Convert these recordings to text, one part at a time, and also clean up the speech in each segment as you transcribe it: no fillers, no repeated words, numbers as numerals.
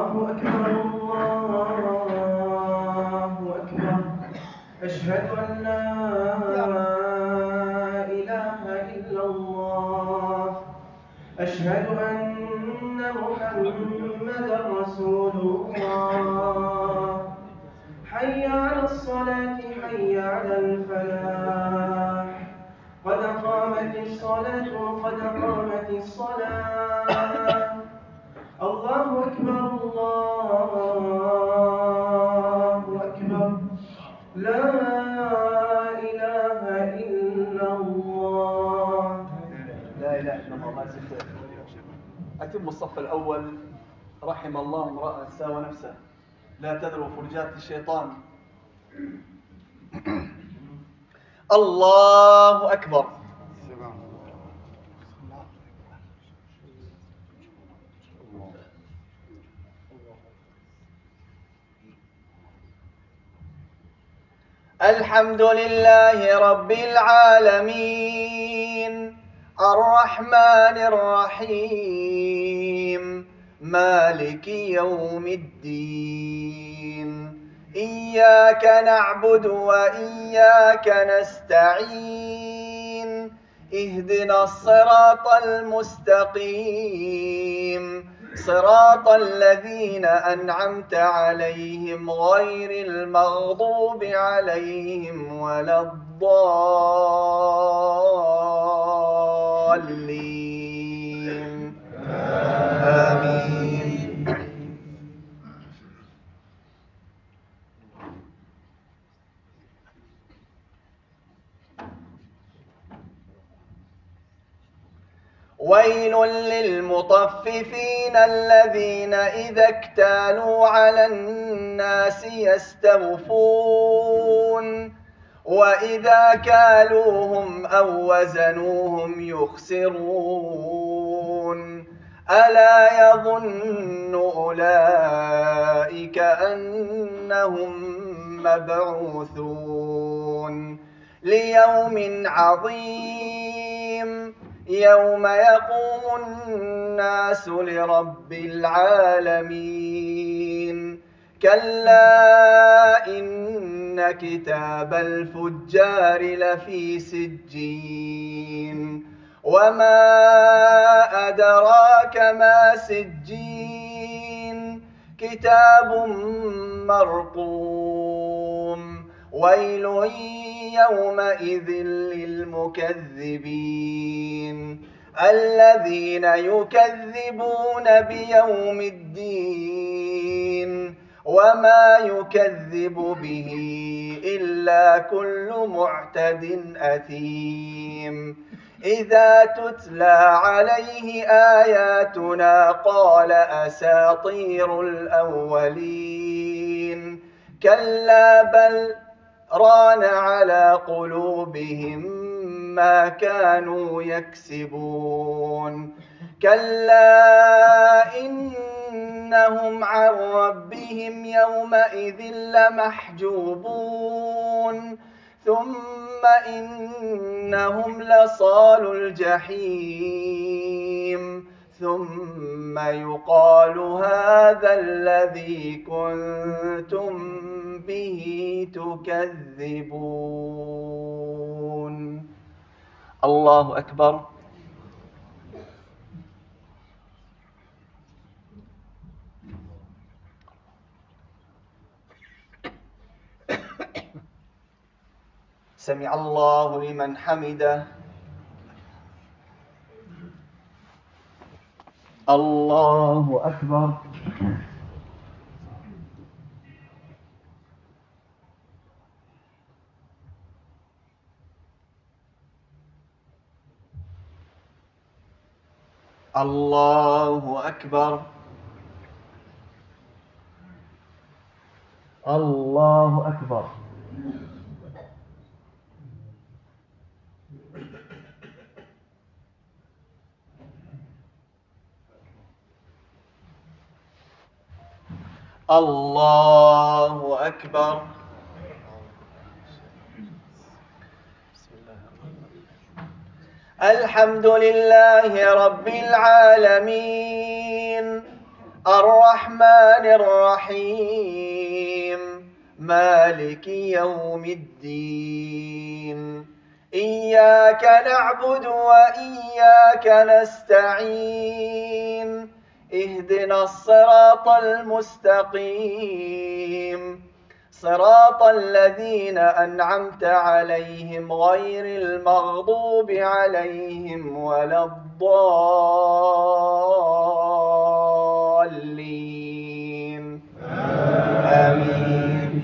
الله أكبر الله أكبر أشهد أن لا إله إلا الله أشهد أن محمدا رسول الله حي على الصلاة حي على الفلاح قد قامت الصلاة قد قامت الصلاة الله أكبر الله أكبر لا إله إلا الله لا إله إلا الله. الله يسلمك. أتم الصف الأول. رحم الله امرأ ساوى نفسه لا تذروا فرجات الشيطان. الله أكبر. الحمد لله رب العالمين الرحمن الرحيم مالك يوم الدين إياك نعبد وإياك نستعين اهدنا الصراط المستقيم صراط الذين أنعمت عليهم غير المغضوب عليهم ولا الضالين آمين. ويل للمطففين الذين إذا اكتالوا على الناس يستوفون وإذا كالوهم أو وزنوهم يخسرون ألا يظن أولئك أنهم مبعوثون ليوم عظيم يوم يقوم الناس لرب العالمين كلا إن كتاب الفجار لفي سجين وما أدراك ما سجين كتاب مرقوم ويل يومئذ للمكذبين الذين يكذبون بيوم الدين وما يكذب به إلا كل معتد أثيم إذا تتلى عليه آياتنا قال أساطير الأولين كلا بل ران على قلوبهم ما كانوا يكسبون كلا إنهم عن ربهم يومئذ لمحجوبون ثم إنهم لصالوا الجحيم ثم يقال هذا الذي كنتم به تكذبون. الله أكبر. سمع الله لمن حمده. الله أكبر. الله أكبر. الله أكبر. الله أكبر. الحمد لله رب العالمين الرحمن الرحيم مالك يوم الدين إياك نعبد وإياك نستعين اهدنا الصراط المستقيم صراط الذين أنعمت عليهم غير المغضوب عليهم ولا الضالين آمين.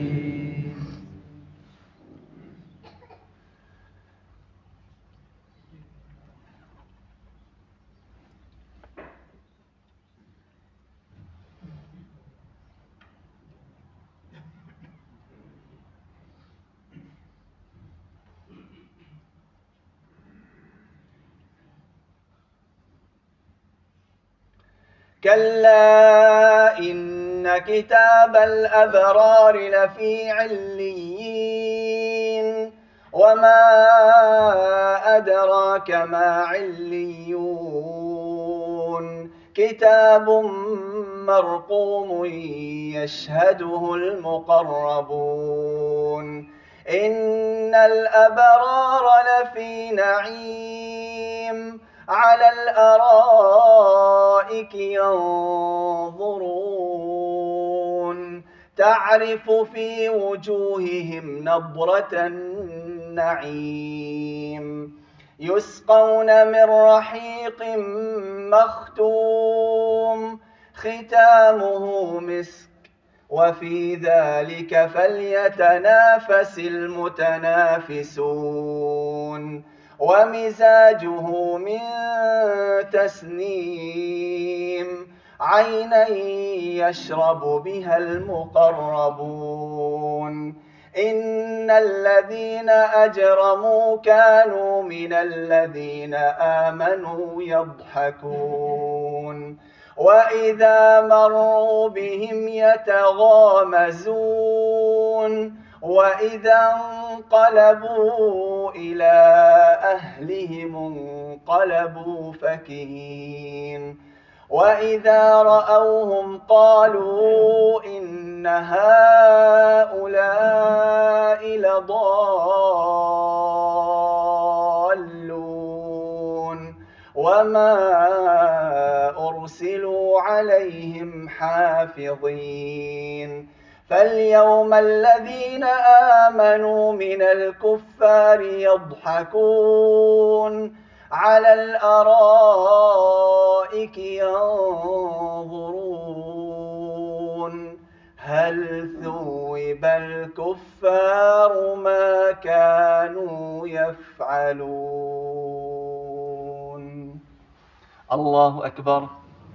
كلا إن كتاب الأبرار لفي عليين وما أدراك ما عليون كتاب مرقوم يشهده المقربون إن الأبرار لفي نعيم على الأرائك ينظرون تعرف في وجوههم نضرة النعيم يسقون من رحيق مختوم ختامه مسك وفي ذلك فليتنافس المتنافسون ومزاجه من تسنيم عينا يشرب بها المقربون إن الذين أجرموا كانوا من الذين آمنوا يضحكون وإذا مروا بهم يتغامزون وإذا انقلبوا إلى أهلهم انقلبوا فكهين وإذا رأوهم قالوا إن هؤلاء لضالون وما أرسلوا عليهم حافظين فاليوم الذين آمنوا من الكفار يضحكون على الأرائك ينظرون هل ثوب الكفار ما كانوا يفعلون. الله أكبر.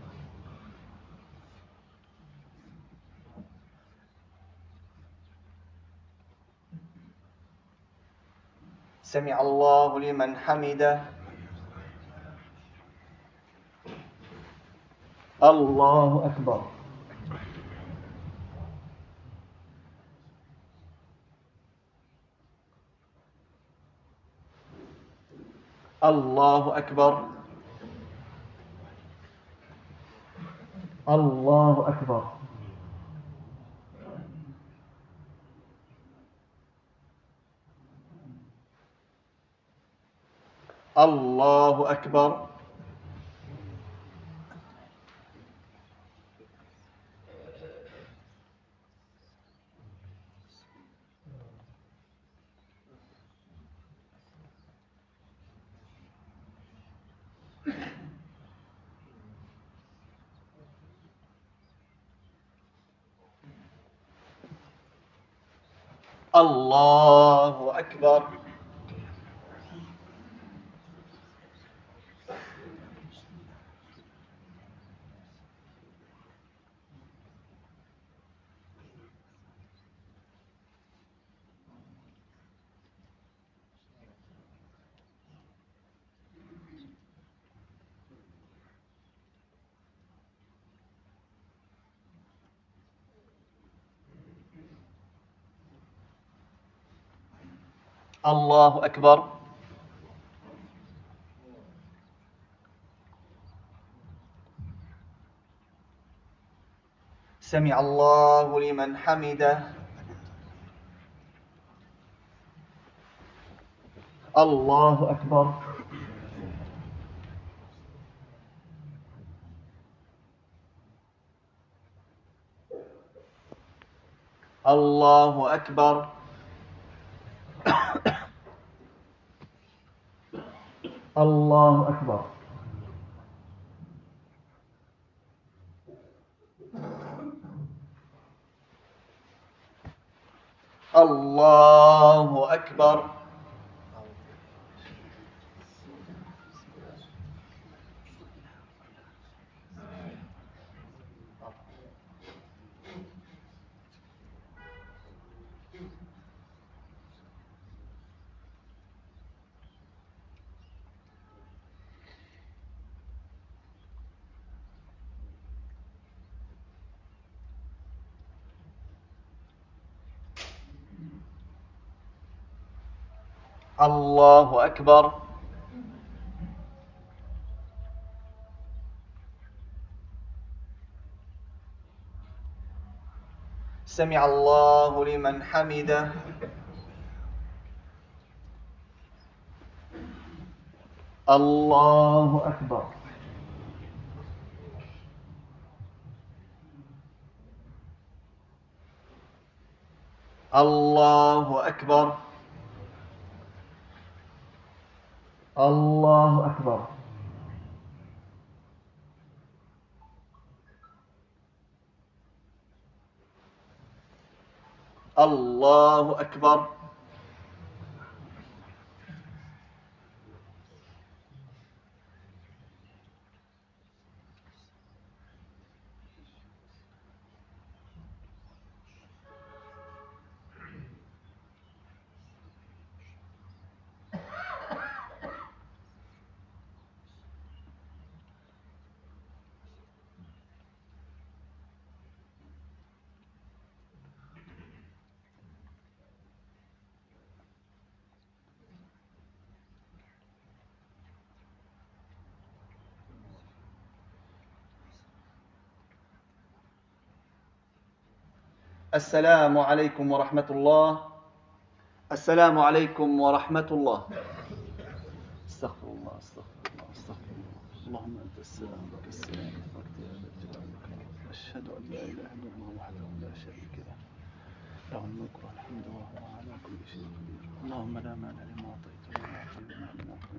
سمع الله لمن حمده. الله أكبر. الله أكبر. الله أكبر. الله أكبر. الله أكبر. الله أكبر. سمع الله لمن حمده. الله أكبر. الله أكبر. الله أكبر. الله أكبر. الله أكبر. سمع الله لمن حمده. الله أكبر. الله أكبر. الله أكبر. الله أكبر. السلام عليكم ورحمة الله. السلام عليكم ورحمة الله. استغفر الله استغفر الله استغفر الله. اللهم أنت السلام لك السلام تبارك يا ذا الجلال والإكرام. أشهد أن لا إله إلا الله وحده لا شريك له له الملك والحمد وهو على كل شيء قدير. اللهم لا مانع لما أعطيت